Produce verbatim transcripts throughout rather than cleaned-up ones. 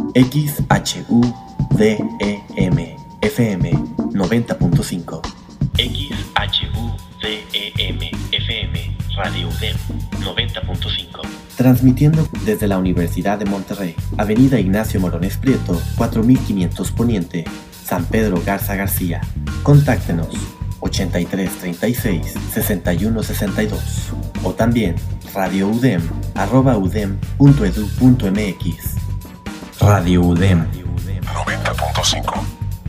X H U D E M F M noventa punto cinco. X H U D E M F M Radio U D E M noventa punto cinco. Transmitiendo desde la Universidad de Monterrey, Avenida Ignacio Morones Prieto, cuatro mil quinientos Poniente, San Pedro Garza García. Contáctenos ochenta y tres treinta y seis sesenta y uno sesenta y dos o también radioudem arroba udem punto edu punto mx. Radio U D E M noventa punto cinco.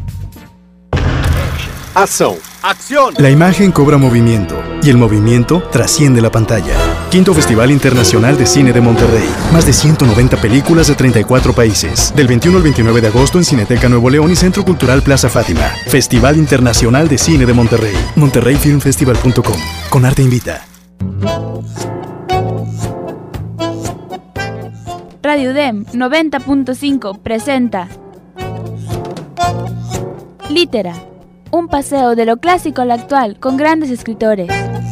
Acción. Acción. La imagen cobra movimiento y el movimiento trasciende la pantalla. Quinto Festival Internacional de Cine de Monterrey. Más de ciento noventa películas de treinta y cuatro países. Del veintiuno al veintinueve de agosto en Cineteca Nuevo León y Centro Cultural Plaza Fátima. Festival Internacional de Cine de Monterrey. monterrey film festival punto com. Con Arte Invita. Radio U D E M noventa punto cinco presenta Litera, un paseo de lo clásico a lo actual con grandes escritores.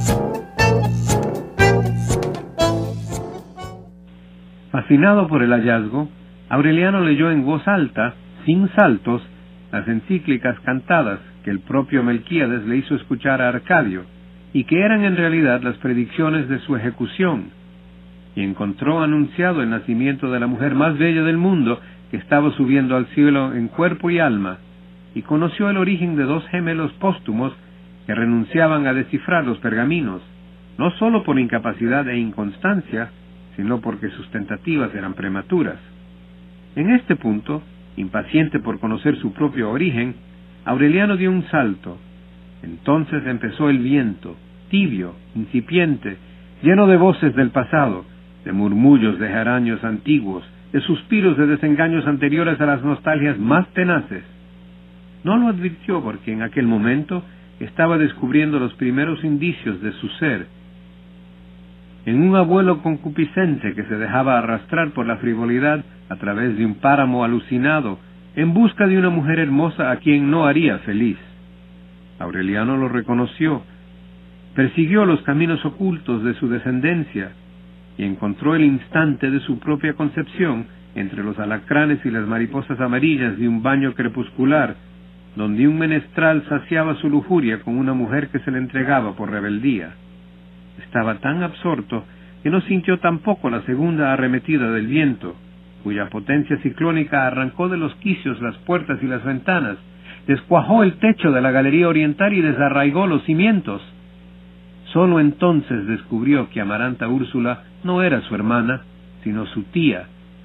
Fascinado por el hallazgo, Aureliano leyó en voz alta, sin saltos, las encíclicas cantadas que el propio Melquíades le hizo escuchar a Arcadio, y que eran en realidad las predicciones de su ejecución, y encontró anunciado el nacimiento de la mujer más bella del mundo, que estaba subiendo al cielo en cuerpo y alma, y conoció el origen de dos gemelos póstumos que renunciaban a descifrar los pergaminos, no sólo por incapacidad e inconstancia, sino porque sus tentativas eran prematuras. En este punto, impaciente por conocer su propio origen, Aureliano dio un salto. Entonces empezó el viento, tibio, incipiente, lleno de voces del pasado, de murmullos de geranios antiguos, de suspiros de desengaños anteriores a las nostalgias más tenaces. No lo advirtió porque en aquel momento estaba descubriendo los primeros indicios de su ser, en un abuelo concupiscente que se dejaba arrastrar por la frivolidad a través de un páramo alucinado, en busca de una mujer hermosa a quien no haría feliz. Aureliano lo reconoció, persiguió los caminos ocultos de su descendencia, y encontró el instante de su propia concepción entre los alacranes y las mariposas amarillas de un baño crepuscular, donde un menestral saciaba su lujuria con una mujer que se le entregaba por rebeldía. Estaba tan absorto que no sintió tampoco la segunda arremetida del viento, cuya potencia ciclónica arrancó de los quicios las puertas y las ventanas, descuajó el techo de la galería oriental y desarraigó los cimientos. Sólo entonces descubrió que Amaranta Úrsula no era su hermana, sino su tía,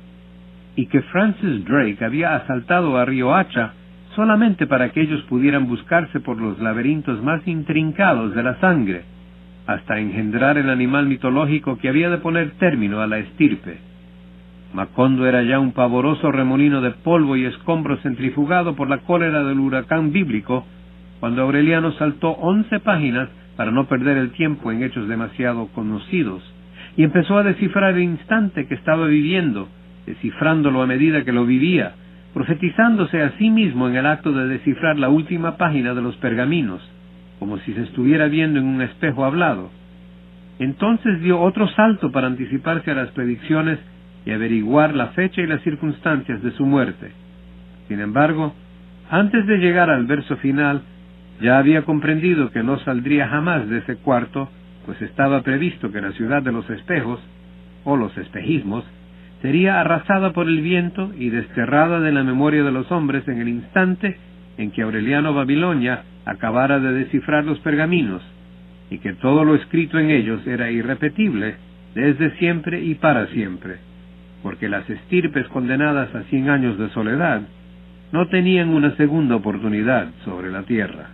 y que Francis Drake había asaltado a Riohacha solamente para que ellos pudieran buscarse por los laberintos más intrincados de la sangre, hasta engendrar el animal mitológico que había de poner término a la estirpe. Macondo era ya un pavoroso remolino de polvo y escombros centrifugado por la cólera del huracán bíblico, cuando Aureliano saltó once páginas para no perder el tiempo en hechos demasiado conocidos, y empezó a descifrar el instante que estaba viviendo, descifrándolo a medida que lo vivía, profetizándose a sí mismo en el acto de descifrar la última página de los pergaminos, como si se estuviera viendo en un espejo hablado. Entonces dio otro salto para anticiparse a las predicciones y averiguar la fecha y las circunstancias de su muerte. Sin embargo, antes de llegar al verso final, ya había comprendido que no saldría jamás de ese cuarto, pues estaba previsto que la ciudad de los espejos, o los espejismos, sería arrasada por el viento y desterrada de la memoria de los hombres en el instante en que Aureliano Babilonia acabara de descifrar los pergaminos, y que todo lo escrito en ellos era irrepetible desde siempre y para siempre, porque las estirpes condenadas a cien años de soledad no tenían una segunda oportunidad sobre la tierra.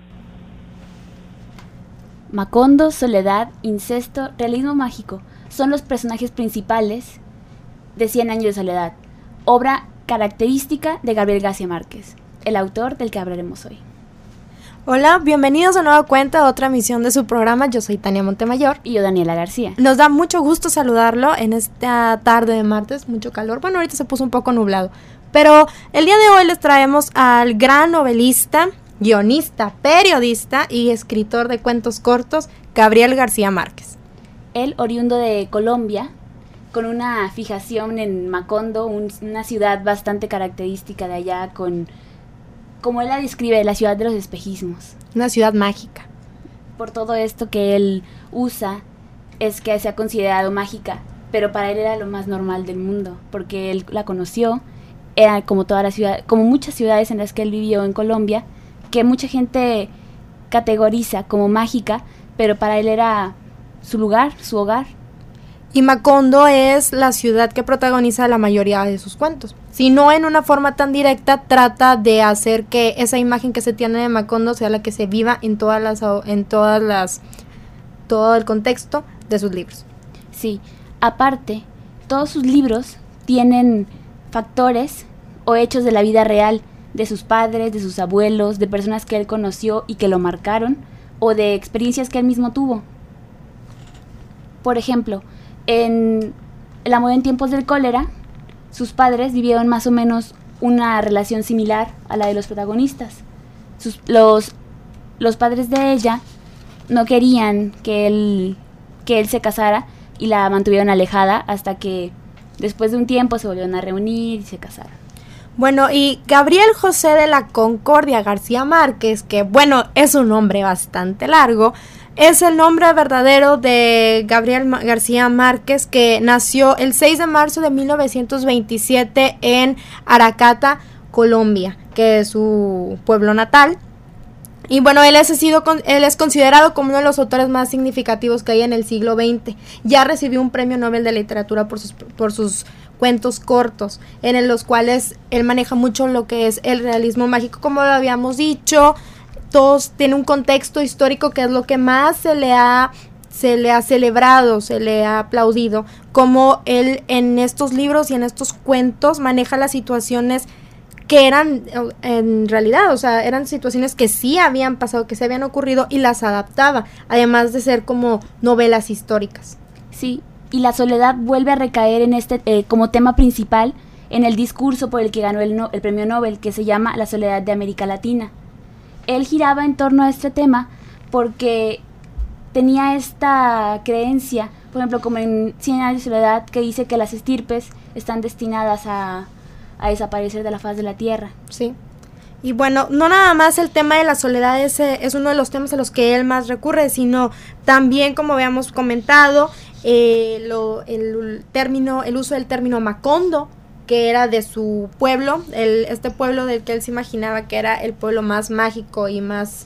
Macondo, soledad, incesto, realismo mágico son los personajes principales de Cien años de soledad, obra característica de Gabriel García Márquez, el autor del que hablaremos hoy. Hola, bienvenidos de nueva cuenta a otra emisión de su programa. Yo soy Tania Montemayor. Y yo, Daniela García. Nos da mucho gusto saludarlo en esta tarde de martes, mucho calor. Bueno, ahorita se puso un poco nublado. Pero el día de hoy les traemos al gran novelista, guionista, periodista y escritor de cuentos cortos, Gabriel García Márquez. Él, oriundo de Colombia, con una fijación en Macondo, un, una ciudad bastante característica de allá, con, como él la describe, la ciudad de los espejismos. Una ciudad mágica. Por todo esto que él usa, es que se ha considerado mágica, pero para él era lo más normal del mundo, porque él la conoció, era como toda la ciudad, como muchas ciudades en las que él vivió en Colombia, que mucha gente categoriza como mágica, pero para él era su lugar, su hogar. Y Macondo es la ciudad que protagoniza la mayoría de sus cuentos. Si no en una forma tan directa, trata de hacer que esa imagen que se tiene de Macondo sea la que se viva en todas las, en todas las, todo el contexto de sus libros. Sí, aparte, todos sus libros tienen factores o hechos de la vida real, de sus padres, de sus abuelos, de personas que él conoció y que lo marcaron, o de experiencias que él mismo tuvo. Por ejemplo, en El amor en tiempos del cólera, sus padres vivieron más o menos una relación similar a la de los protagonistas. Sus, los, los padres de ella no querían que él, que él se casara y la mantuvieron alejada hasta que después de un tiempo se volvieron a reunir y se casaron. Bueno, y Gabriel José de la Concordia García Márquez, que bueno, es un nombre bastante largo, es el nombre verdadero de Gabriel Ma- García Márquez, que nació el seis de marzo de mil novecientos veintisiete en Aracata, Colombia, que es su pueblo natal. Y bueno, él es, sido, él es considerado como uno de los autores más significativos que hay en el siglo veinte. Ya recibió un premio Nobel de Literatura por sus, por sus cuentos cortos, en los cuales él maneja mucho lo que es el realismo mágico, como lo habíamos dicho. Todos tienen un contexto histórico que es lo que más se le ha se le ha celebrado, se le ha aplaudido, como él en estos libros y en estos cuentos maneja las situaciones que eran en realidad, o sea, eran situaciones que sí habían pasado, que se habían ocurrido y las adaptaba, además de ser como novelas históricas. Sí, y la soledad vuelve a recaer en este eh, como tema principal en el discurso por el que ganó el, no, el premio Nobel, que se llama La soledad de América Latina. Él giraba en torno a este tema porque tenía esta creencia, por ejemplo, como en Cien años de soledad, que dice que las estirpes están destinadas a, a desaparecer de la faz de la tierra. Sí. Y bueno, no nada más el tema de la soledad es, es uno de los temas a los que él más recurre, sino también, como habíamos comentado, eh, lo, el término, el uso del término Macondo, que era de su pueblo, el, este pueblo del que él se imaginaba que era el pueblo más mágico y más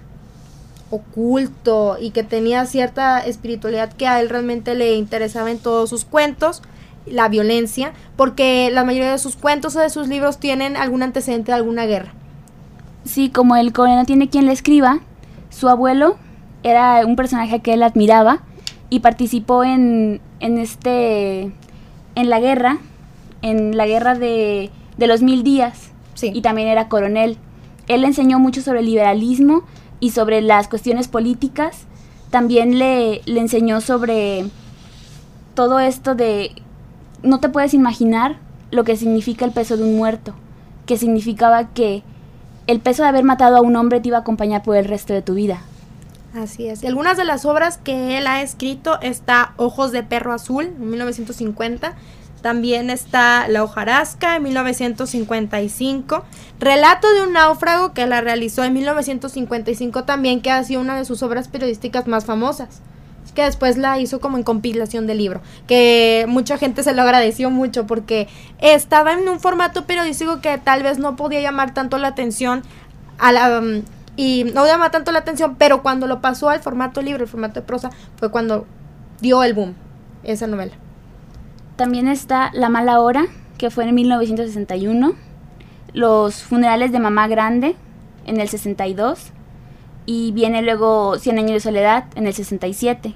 oculto y que tenía cierta espiritualidad que a él realmente le interesaba en todos sus cuentos, la violencia, porque la mayoría de sus cuentos o de sus libros tienen algún antecedente de alguna guerra. Sí, como el cobre no tiene quien le escriba, su abuelo era un personaje que él admiraba y participó en, en este en la guerra, en la guerra de, de los mil días, sí. Y también era coronel. Él le enseñó mucho sobre el liberalismo y sobre las cuestiones políticas. También le, le enseñó sobre todo esto de no te puedes imaginar lo que significa el peso de un muerto, que significaba que el peso de haber matado a un hombre te iba a acompañar por el resto de tu vida. Así es. Y algunas de las obras que él ha escrito está Ojos de perro azul, en mil novecientos cincuenta. También está La hojarasca, en mil novecientos cincuenta y cinco. Relato de un náufrago, que la realizó en mil novecientos cincuenta y cinco también, que ha sido una de sus obras periodísticas más famosas, que después la hizo como en compilación de libro, que mucha gente se lo agradeció mucho porque estaba en un formato periodístico que tal vez no podía llamar tanto la atención a la, um, y no llama tanto la atención, pero cuando lo pasó al formato libro, el formato de prosa, fue cuando dio el boom esa novela. También está La mala hora, que fue en mil novecientos sesenta y uno, Los funerales de mamá grande en el sesenta y dos, y viene luego Cien años de soledad en el sesenta y siete.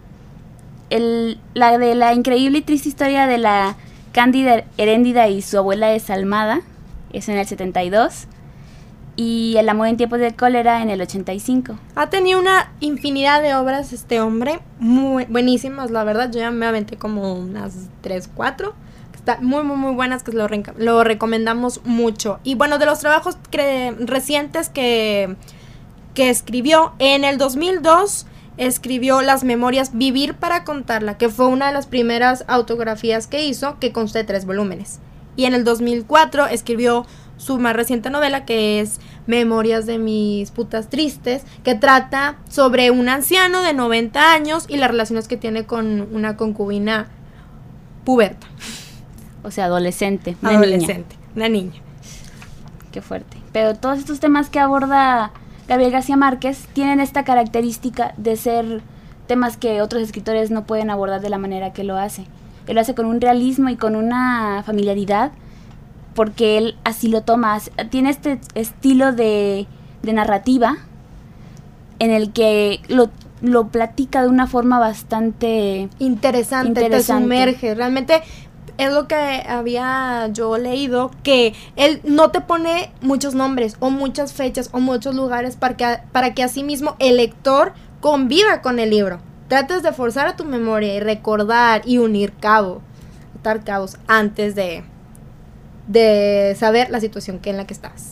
El, la de la increíble y triste historia de la Cándida Heréndida y su abuela desalmada es en el setenta y dos, y El amor en tiempos del cólera en el ochenta y cinco. Ha tenido una infinidad de obras este hombre, muy buenísimas, la verdad. Yo ya me aventé como unas tres, cuatro, que están muy, muy, muy buenas, que lo, re- lo recomendamos mucho. Y bueno, de los trabajos cre- recientes que, que escribió, en el dos mil dos escribió las memorias Vivir para contarla, que fue una de las primeras autografías que hizo, que consta de tres volúmenes. Y en el dos mil cuatro escribió su más reciente novela, que es Memorias de mis putas tristes, que trata sobre un anciano de noventa años y las relaciones que tiene con una concubina puberta. O sea, adolescente, una Adolescente, niña. una niña. Qué fuerte. Pero todos estos temas que aborda Gabriel García Márquez tienen esta característica de ser temas que otros escritores no pueden abordar de la manera que lo hace. Él lo hace con un realismo y con una familiaridad, porque él así lo toma. Tiene este estilo de, de narrativa en el que lo, lo platica de una forma bastante interesante, interesante. Te sumerge. Realmente es lo que había yo leído, que él no te pone muchos nombres o muchas fechas o muchos lugares para que, para que así mismo el lector conviva con el libro. Trates de forzar a tu memoria y recordar y unir cabo, atar cabos antes de, de saber la situación que en la que estás.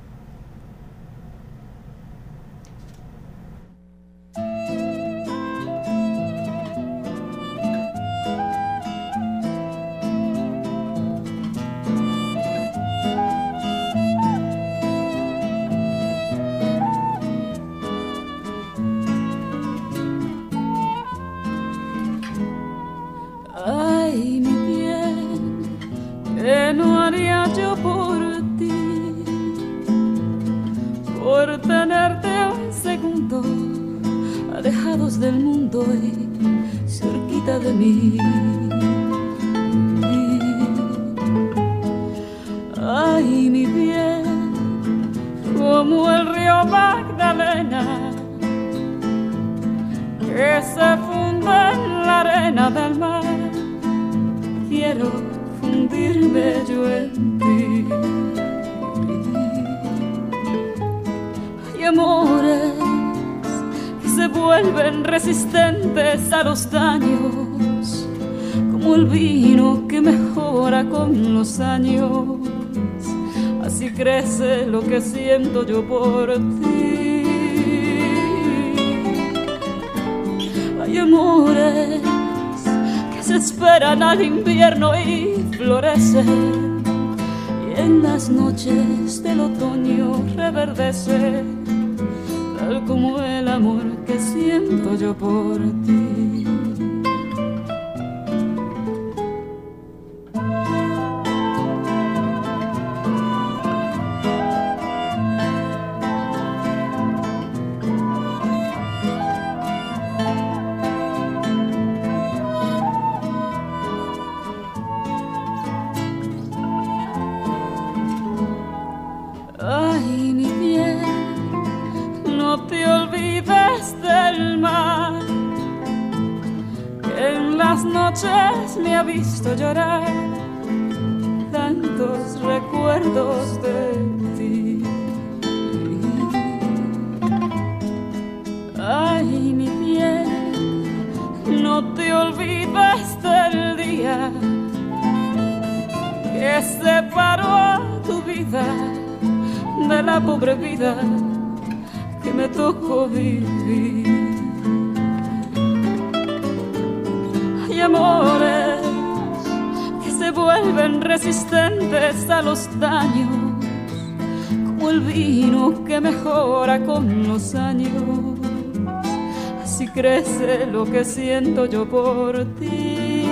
Ay, mi bien, ¿qué no haría yo por ti? Por tenerte un segundo alejados del mundo y cerquita de mí. Ay, mi bien, como el río Magdalena que se funde en la arena del mar, quiero fundirme yo en ti. Hay amores que se vuelven resistentes a los daños, como el vino que mejora con los años. Así crece lo que siento yo por ti. Hay amores que se esperan al invierno y florecen, y en las noches del otoño reverdece, tal como el amor que siento yo por ti. Ay, mi bien, no te olvides del mar, que en las noches me ha visto llorar tantos recuerdos de ti. Ay, mi bien, no te olvides del día que separó a tu vida de la pobre vida que me tocó vivir. Hay amores que se vuelven resistentes a los daños, como el vino que mejora con los años. Así crece lo que siento yo por ti.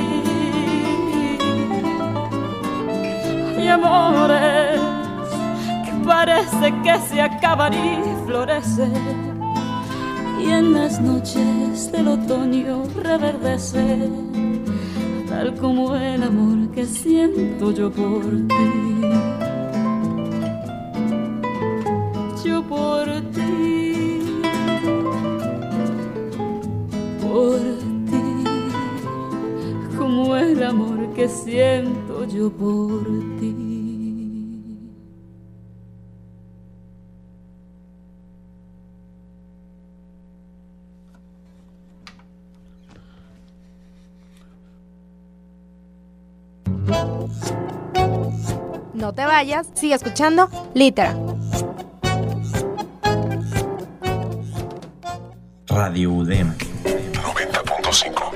Hay amores parece que se acaban y florecen, y en las noches del otoño reverdece, tal como el amor que siento yo por ti. Yo por ti, por ti, como el amor que siento yo por ti. No te vayas, sigue escuchando Litera. Radio U D E M noventa punto cinco.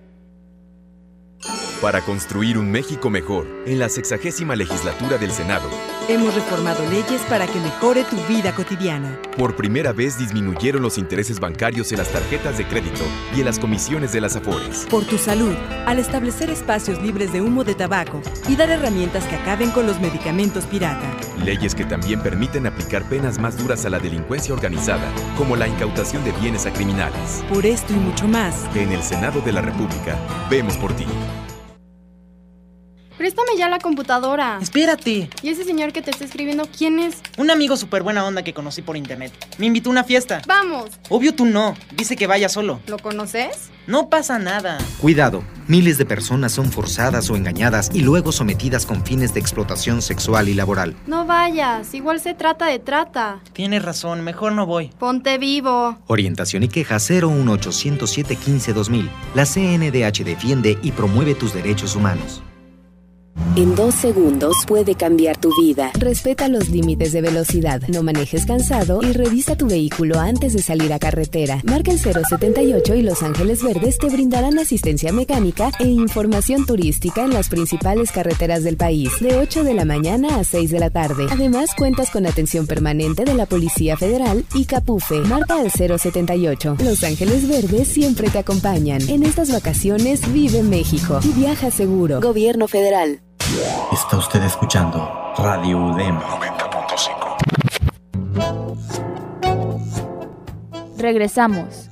Para construir un México mejor, en la sexagésima legislatura del Senado, hemos reformado leyes para que mejore tu vida cotidiana. Por primera vez disminuyeron los intereses bancarios en las tarjetas de crédito y en las comisiones de las Afores. Por tu salud, al establecer espacios libres de humo de tabaco y dar herramientas que acaben con los medicamentos pirata. Leyes que también permiten aplicar penas más duras a la delincuencia organizada, como la incautación de bienes a criminales. Por esto y mucho más, en el Senado de la República, vemos por ti. Préstame ya la computadora. Espérate. ¿Y ese señor que te está escribiendo, quién es? Un amigo súper buena onda que conocí por internet. Me invitó a una fiesta. ¡Vamos! Obvio tú no. Dice que vaya solo. ¿Lo conoces? No pasa nada. Cuidado. Miles de personas son forzadas o engañadas y luego sometidas con fines de explotación sexual y laboral. No vayas. Igual se trata de trata. Tienes razón. Mejor no voy. Ponte vivo. Orientación y queja cero uno ocho cero siete uno cinco dos mil. La C N D H defiende y promueve tus derechos humanos. En dos segundos puede cambiar tu vida. Respeta los límites de velocidad, no manejes cansado y revisa tu vehículo antes de salir a carretera. Marca el cero setenta y ocho y Los Ángeles Verdes te brindarán asistencia mecánica e información turística en las principales carreteras del país, de ocho de la mañana a seis de la tarde. Además, cuentas con atención permanente de la Policía Federal y Capufe. Marca el cero setenta y ocho. Los Ángeles Verdes siempre te acompañan. En estas vacaciones vive México y viaja seguro. Gobierno Federal. Está usted escuchando Radio U D E M noventa punto cinco. Regresamos.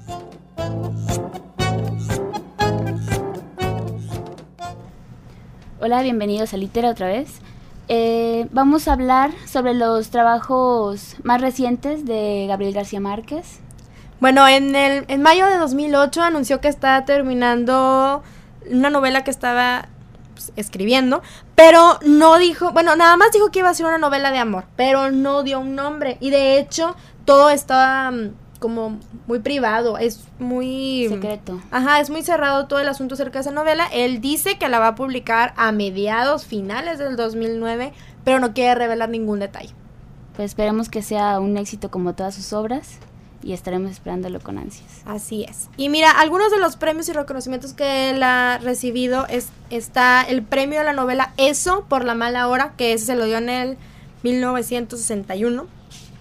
Hola, bienvenidos a Litera otra vez. Eh, vamos a hablar sobre los trabajos más recientes de Gabriel García Márquez. Bueno, en, el, en mayo de dos mil ocho anunció que estaba terminando una novela que estaba escribiendo, pero no dijo, bueno, nada más dijo que iba a ser una novela de amor, pero no dio un nombre, y de hecho todo estaba um, como muy privado, es muy secreto. Ajá, es muy cerrado todo el asunto acerca de esa novela. Él dice que la va a publicar a mediados finales del dos mil nueve, pero no quiere revelar ningún detalle. Pues esperemos que sea un éxito como todas sus obras y estaremos esperándolo con ansias. Así es. Y mira, algunos de los premios y reconocimientos que él ha recibido es, está el premio de la novela Eso por la mala hora, que ese se lo dio en el mil novecientos sesenta y uno.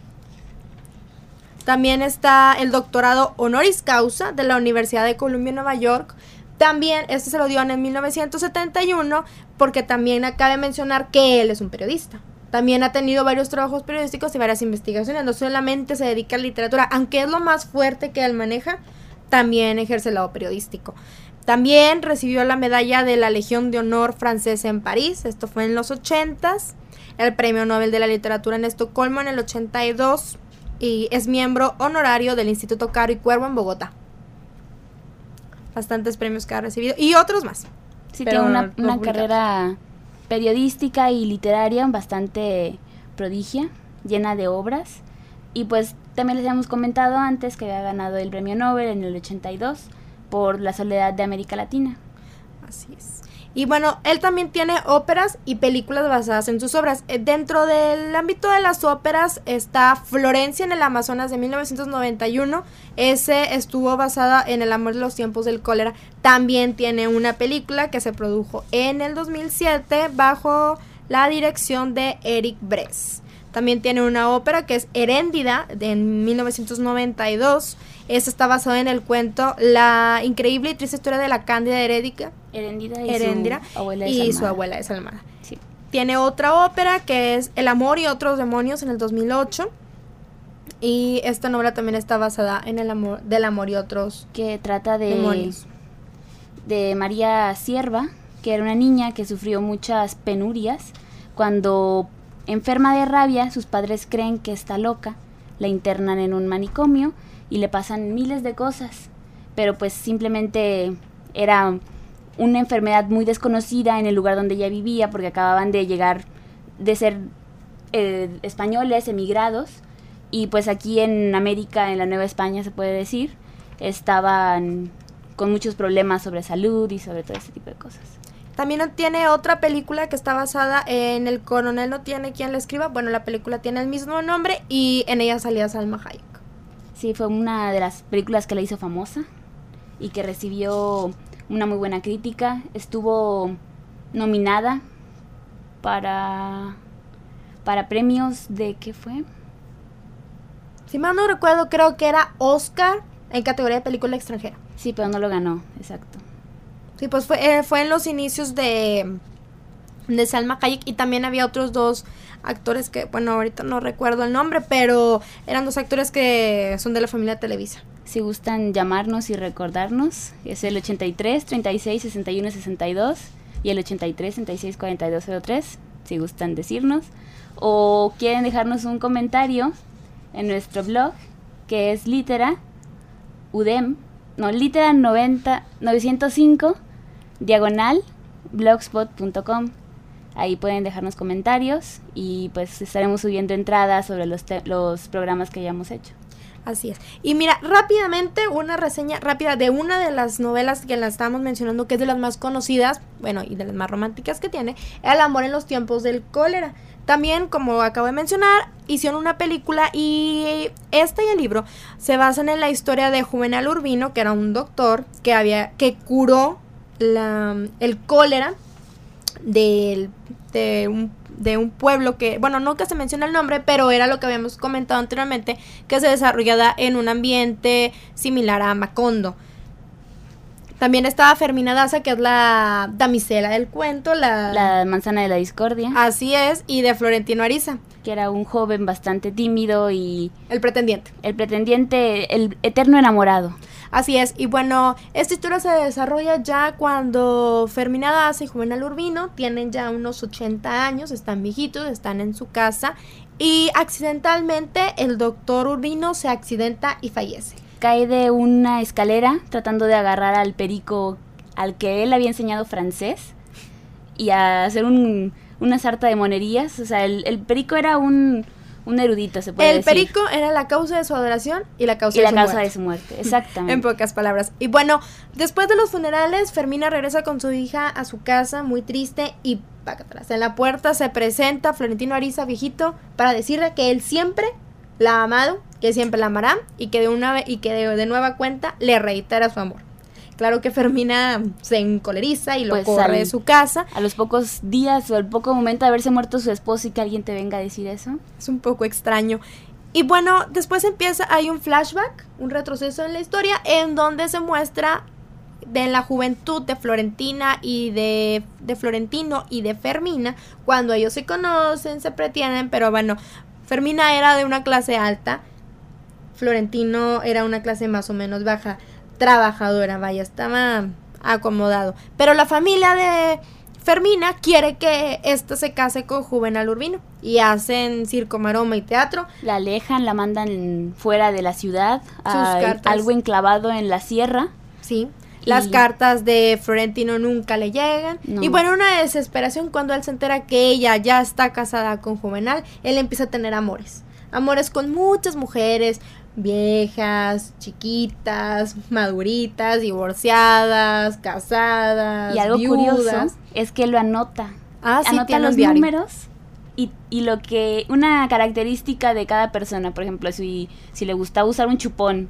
También está el doctorado honoris causa de la Universidad de Columbia en Nueva York. También este se lo dio en el mil novecientos setenta y uno, porque también cabe mencionar que él es un periodista. También ha tenido varios trabajos periodísticos y varias investigaciones, no solamente se dedica a la literatura, aunque es lo más fuerte que él maneja, también ejerce el lado periodístico. También recibió la medalla de la Legión de Honor francesa en París, esto fue en los ochentas, el Premio Nobel de la Literatura en Estocolmo en el ochenta y dos, y es miembro honorario del Instituto Caro y Cuervo en Bogotá. Bastantes premios que ha recibido, y otros más. Sí, tiene una, una carrera periodística y literaria bastante prodigia, llena de obras, y pues también les habíamos comentado antes que había ganado el premio Nobel en el ochenta y dos por La soledad de América Latina. Así es. Y bueno, él también tiene óperas y películas basadas en sus obras. Eh, dentro del ámbito de las óperas está Florencia en el Amazonas de mil novecientos noventa y uno. Ese estuvo basada en El amor de los tiempos del cólera. También tiene una película que se produjo en el dos mil siete bajo la dirección de Eric Bress. También tiene una ópera que es Heréndida de en mil novecientos noventa y dos. Esta está basada en el cuento La increíble y triste historia de la Cándida Herédica. Heréndida y, Heréndira, su, abuela y su abuela desalmada. Sí. Tiene otra ópera que es El amor y otros demonios en el dos mil ocho. Y esta novela también está basada en el amor del amor y otros que trata de demonios. De María Sierva, que era una niña que sufrió muchas penurias. Cuando enferma de rabia, sus padres creen que está loca, la internan en un manicomio y le pasan miles de cosas, pero pues simplemente era una enfermedad muy desconocida en el lugar donde ella vivía, porque acababan de llegar, de ser eh, españoles, emigrados, y pues aquí en América, en la Nueva España se puede decir, estaban con muchos problemas sobre salud y sobre todo ese tipo de cosas. También tiene otra película que está basada en El coronel no tiene quien la escriba. Bueno, la película tiene el mismo nombre y en ella salía Salma Hayek. Sí, fue una de las películas que la hizo famosa y que recibió una muy buena crítica. Estuvo nominada para, para premios de... ¿qué fue? Si mal no recuerdo, creo que era Oscar en categoría de película extranjera. Sí, pero no lo ganó, exacto. Sí, pues fue, eh, fue en los inicios de, de Salma Hayek, y también había otros dos actores que, bueno, ahorita no recuerdo el nombre, pero eran dos actores que son de la familia Televisa. Si gustan llamarnos y recordarnos, es el ochenta y tres, treinta y seis, sesenta y uno, sesenta y dos y el ochenta y tres, treinta y seis, cuarenta y dos, cero tres, si gustan decirnos, o quieren dejarnos un comentario en nuestro blog, que es litera udem, no, litera noventa, novecientos cinco, diagonal, blogspot punto com. Ahí pueden dejarnos comentarios y pues estaremos subiendo entradas sobre los, te- los programas que hayamos hecho. Así es. Y mira, rápidamente, una reseña rápida de una de las novelas que la estábamos mencionando, que es de las más conocidas, bueno, y de las más románticas que tiene, El amor en los tiempos del cólera. También, como acabo de mencionar, hicieron una película, y este y el libro se basan en la historia de Juvenal Urbino, que era un doctor que había que curó la, el cólera del, de, un, de un pueblo que, bueno, no que se menciona el nombre, pero era lo que habíamos comentado anteriormente, que se desarrollaba en un ambiente similar a Macondo. También estaba Fermina Daza, que es la damisela del cuento, la... La manzana de la discordia. Así es, y de Florentino Ariza. Que era un joven bastante tímido y... El pretendiente. El pretendiente, el eterno enamorado. Así es, y bueno, esta historia se desarrolla ya cuando Fermina Daza y Juvenal Urbino tienen ya unos ochenta años, están viejitos, están en su casa, y accidentalmente el doctor Urbino se accidenta y fallece. Cae de una escalera tratando de agarrar al perico al que él había enseñado francés y a hacer un, una sarta de monerías. O sea, el, el perico era un, un erudito, se puede el decir. El perico era la causa de su adoración y la causa, y de, la su causa muerte. de su muerte. Exactamente. En pocas palabras. Y bueno, después de los funerales, Fermina regresa con su hija a su casa muy triste, y para atrás, en la puerta se presenta Florentino Ariza, viejito, para decirle que él siempre la ha amado, que siempre la amará, y que de una vez, y que de, de nueva cuenta le reitera su amor. Claro que Fermina se encoleriza y lo pues corre al, de su casa. A los pocos días o al poco momento de haberse muerto su esposo, y que alguien te venga a decir eso. Es un poco extraño. Y bueno, después empieza, hay un flashback, un retroceso en la historia, en donde se muestra de la juventud de Florentina y de, de Florentino y de Fermina, cuando ellos se conocen, se pretenden, pero bueno, Fermina era de una clase alta, Florentino era una clase más o menos baja, trabajadora, vaya, estaba acomodado. Pero la familia de Fermina quiere que ésta se case con Juvenal Urbino, y hacen circo, maroma y teatro. La alejan, la mandan fuera de la ciudad, a algo enclavado en la sierra. Sí. Las y... cartas de Florentino nunca le llegan. No. Y bueno, una desesperación cuando él se entera que ella ya está casada con Juvenal. Él empieza a tener amores. Amores con muchas mujeres, viejas, chiquitas, maduritas, divorciadas, casadas, y algo viudas. Curioso es que lo anota. Ah, sí, anota los números y, y lo que, una característica de cada persona. Por ejemplo, si, si le gustaba usar un chupón,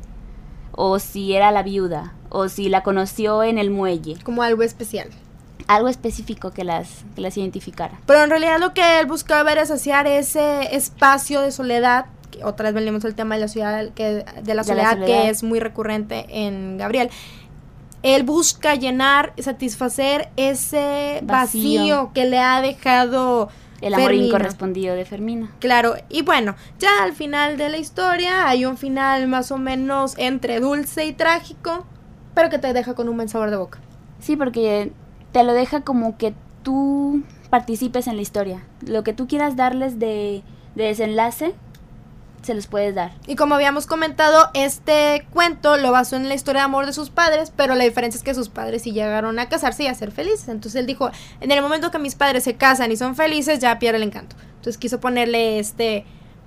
o si era la viuda, o si la conoció en el muelle. Como algo especial. Algo específico que las, que las identificara. Pero en realidad lo que él buscaba era saciar ese espacio de soledad, que otra vez venimos al tema de la ciudad, que, de la soledad, de la soledad, que es muy recurrente en Gabriel. Él busca llenar, satisfacer ese vacío, vacío que le ha dejado el amor Fermina. Incorrespondido de Fermina. Claro, y bueno, ya al final de la historia hay un final más o menos entre dulce y trágico, pero que te deja con un buen sabor de boca. Sí, porque te lo deja como que tú participes en la historia. Lo que tú quieras darles de, de desenlace, se los puedes dar. Y como habíamos comentado, este cuento lo basó en la historia de amor de sus padres, pero la diferencia es que sus padres sí llegaron a casarse y a ser felices. Entonces él dijo, en el momento que mis padres se casan y son felices, ya pierde el encanto. Entonces quiso ponerle este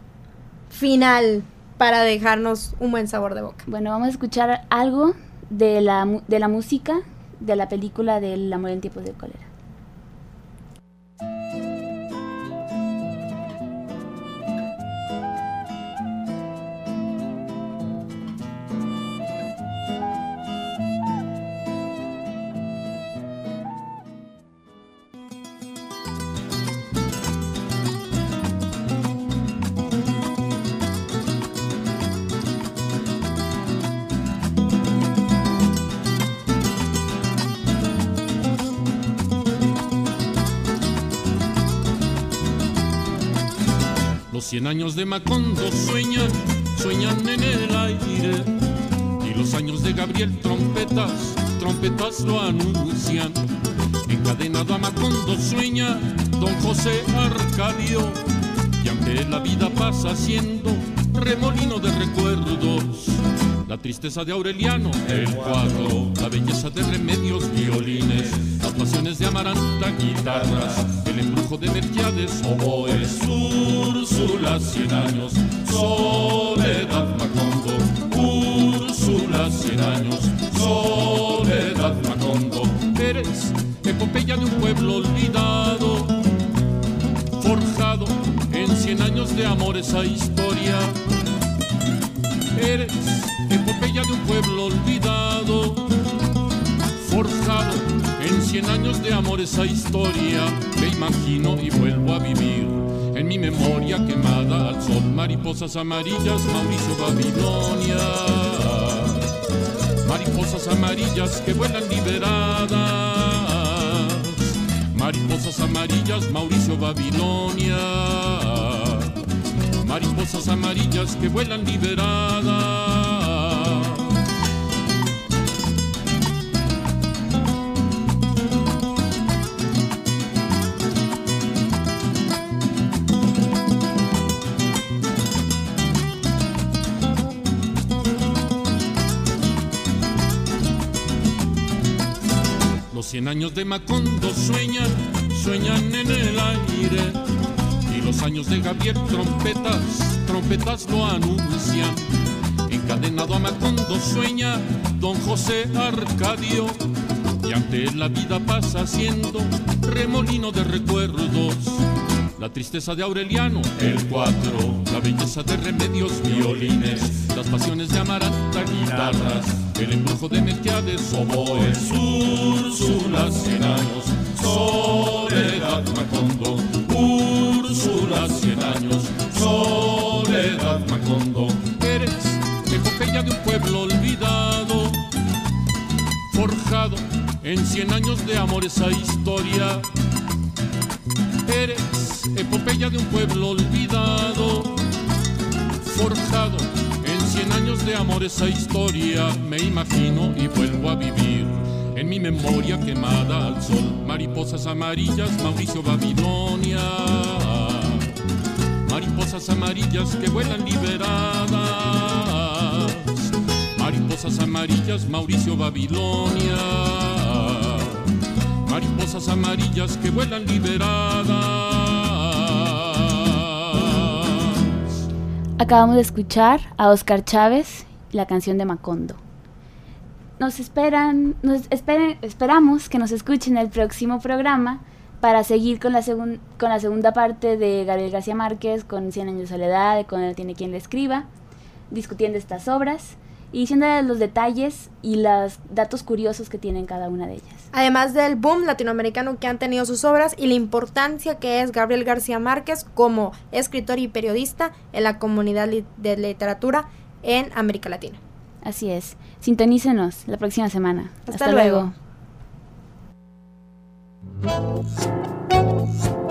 final para dejarnos un buen sabor de boca. Bueno, vamos a escuchar algo de la, de la música de la película del amor en tiempos de cólera. Los cien años de Macondo sueñan, sueñan en el aire. Y los años de Gabriel trompetas, trompetas lo anuncian. Encadenado a Macondo sueña don José Arcadio. Y aunque la vida pasa siendo remolino de recuerdos, la tristeza de Aureliano, el cuadro, la belleza de Remedios, violines, las pasiones de Amaranta, guitarras, el embrujo de Melquiades, oboes, Úrsula, cien años, Soledad Macondo, Úrsula, cien años, Soledad Macondo. Eres epopeya de un pueblo olvidado, forjado en cien años de amor esa historia. Eres epopeya de un pueblo olvidado, forjado en cien años de amor esa historia. Me imagino y vuelvo a vivir en mi memoria quemada al sol. Mariposas amarillas, Mauricio Babilonia. Mariposas amarillas que vuelan liberadas. Mariposas amarillas, Mauricio Babilonia. Mariposas amarillas que vuelan liberadas. Los cien años de Macondo sueñan, sueñan en el aire. Y los años de Gabriel trompetas, trompetas lo anuncian. Encadenado a Macondo sueña don José Arcadio. Y ante él la vida pasa siendo remolino de recuerdos. La tristeza de Aureliano, el cuatro, la belleza de Remedios, violines, las pasiones de Amaranta, guitarras, el embrujo de Melquiades, oboes, Úrsula, cien años, Soledad Macondo, Úrsula, cien años, Soledad Macondo. Eres epopeya de un pueblo olvidado, forjado en cien años de amor esa historia. Eres epopeya de un pueblo olvidado, forjado en cien años de amor esa historia. Me imagino y vuelvo a vivir en mi memoria quemada al sol. Mariposas amarillas, Mauricio Babilonia. Mariposas amarillas que vuelan liberadas. Mariposas amarillas, Mauricio Babilonia. Mariposas amarillas que vuelan liberadas. Acabamos de escuchar a Oscar Chávez, la canción de Macondo. Nos esperan, nos esperen, esperamos que nos escuchen el próximo programa para seguir con la, segun, con la segunda parte de Gabriel García Márquez, con Cien años de soledad, con Él tiene quien le escriba, discutiendo estas obras y diciéndoles los detalles y los datos curiosos que tienen cada una de ellas. Además del boom latinoamericano que han tenido sus obras y la importancia que es Gabriel García Márquez como escritor y periodista en la comunidad li- de literatura en América Latina. Así es. Sintonícenos la próxima semana. Hasta, Hasta luego. luego.